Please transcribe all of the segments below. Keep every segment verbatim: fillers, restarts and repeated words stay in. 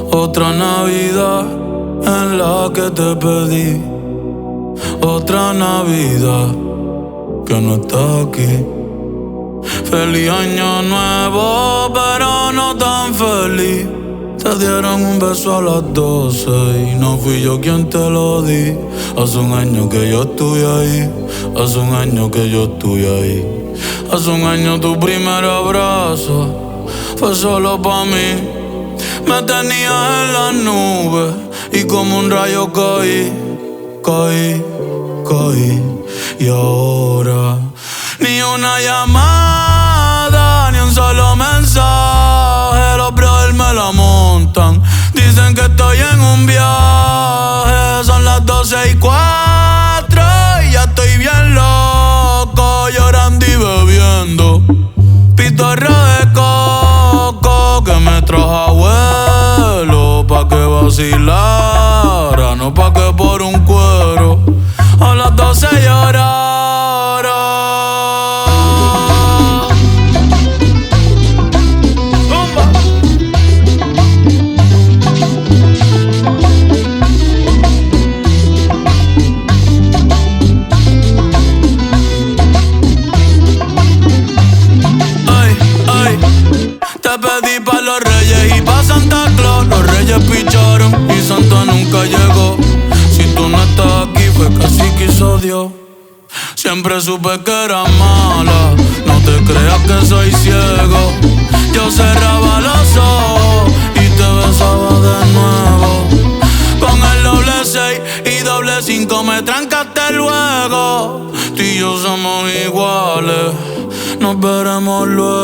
Otra Navidad en la que te pedí. Otra Navidad que no está aquí. Feliz año nuevo, pero no tan feliz. Te dieron un beso a las doce y no fui yo quien te lo di. Hace un año que yo estoy ahí. Hace un año que yo estoy ahí. Hace un año tu primer abrazo fue solo pa' mí. Me tenías en las nubes y como un rayo caí, caí, caí. Y ahora ni una llamada, ni un solo mensaje. Los brothers me la montan, dicen que estoy en un viaje. Son las doce y cuatro y ya estoy bien loco, llorando y bebiendo pitorro de coco que me trajo abuelo pa' que vacilara, no pa' que por un cuero a las doce llorara. Zumba. Ay, ay, te pedí pa' los reyes y pa' Santa Claus. Los reyes picharon y Santa nunca llegó. Si tú no estás aquí fue que así quiso Dios. Siempre supe que era mala, no te creas que soy ciego. Yo cerraba los ojos y te besaba de nuevo. Con el doble seis y doble cinco me trancaste luego. Tú y yo somos iguales, nos veremos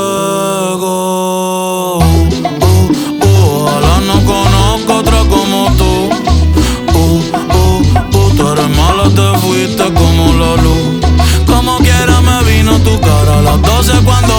luego. uh, uh, Ojalá no conozca otra como tú. uh, uh, uh, Tú eres mala, te fuiste como la luz. Como quiera me vino tu cara a las doce cuando